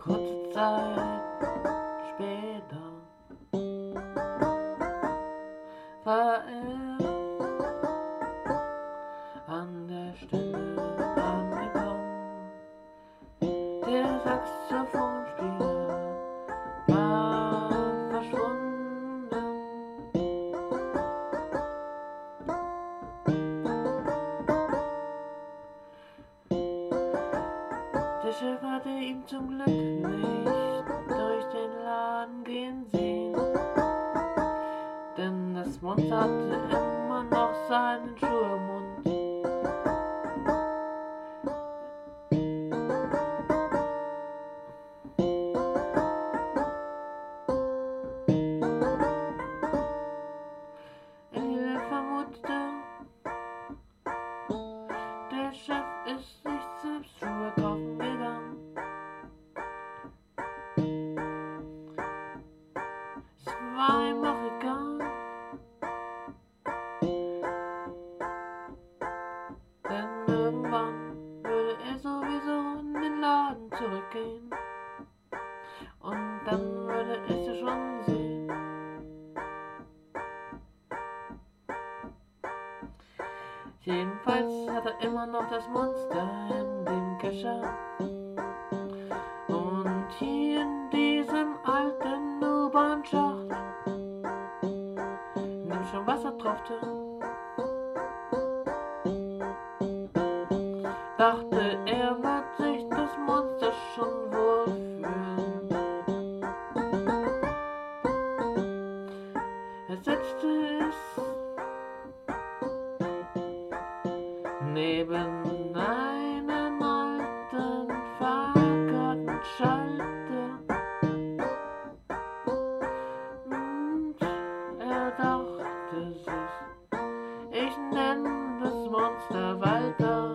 Kurze Zeit später war er an der Stelle angekommen. Der Saxophonspieler war verschwunden. Der Chef hatte ihn zum Glück nicht durch den Laden gehen sehen, denn das Monster hatte immer noch seinen Schuh im Mund. Ellie vermutete, der Chef ist sich selbst Schuhe kaufen gegangen. Es war ihm auch egal, denn irgendwann würde er sowieso in den Laden zurückgehen und dann würde er sie schon sehen. Jedenfalls hat er immer noch das Monster in dem Kescher. Und hier in diesem alten U-Bahn-Schacht, in dem schon Wasser tropfte, dachte er, wird sich das Monster schon wohlfühlen. Er setzte es neben einen alten Fahrkartenschalter und er dachte sich, ich nenne das Monster Walter.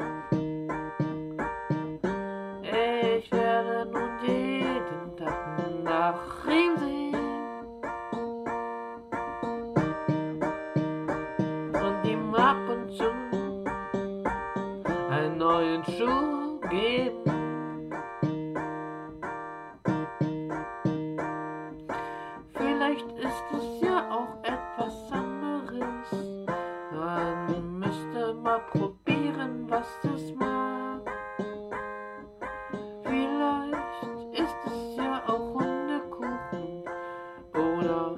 Ich werde nun jeden Tag nach ihm sehen und ihm ab und zu einen neuen Schuh geben. Vielleicht ist es ja auch etwas anderes. Man müsste mal probieren, was es mag. Vielleicht ist es ja auch Hundekuchen oder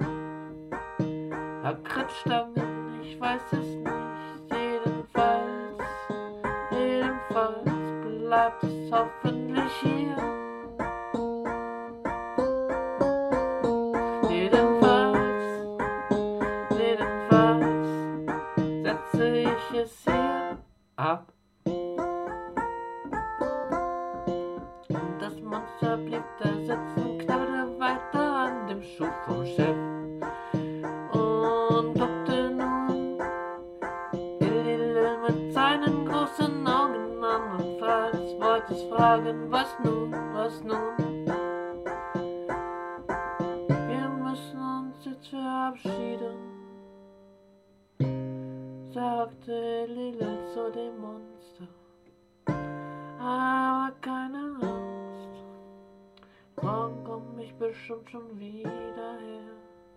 Lakritzstangen, ich weiß es nicht. Jedenfalls bleibt es hoffentlich hier. Jedenfalls setze ich es hier ab. Und das Monster blieb da sitzen, knabberte weiter an dem Schuh vom Chef und guckte nun Ellie mit seinen großen Augen an und wollte es fragen, was nun, was nun? Wir müssen uns jetzt verabschieden, sagte Lila zu dem Monster. Aber keine Angst, morgen komm ich bestimmt schon wieder her.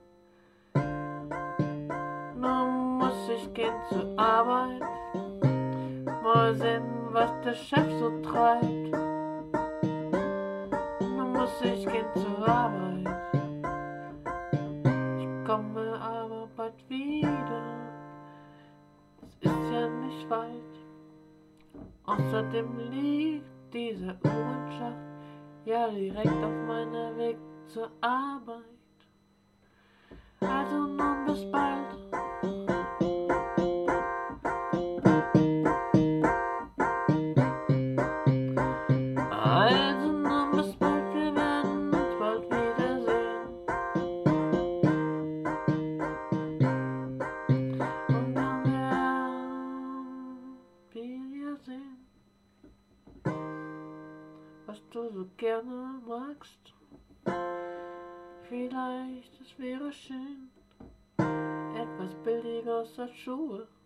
Nun muss ich gehen zur Arbeit, mal sehen, was der Chef so treibt. Nun muss ich gehen zur Arbeit, ich komme aber bald wieder. Es ist ja nicht weit, außerdem liegt dieser U-Bahn-Schacht ja direkt auf meinem Weg zur Arbeit. Also nun bis bald. Also nun bis bald, wir werden uns bald wiedersehen. Und dann werden wir sehen, was du so gerne magst. Vielleicht, es wäre schön, etwas billiger als Schuhe.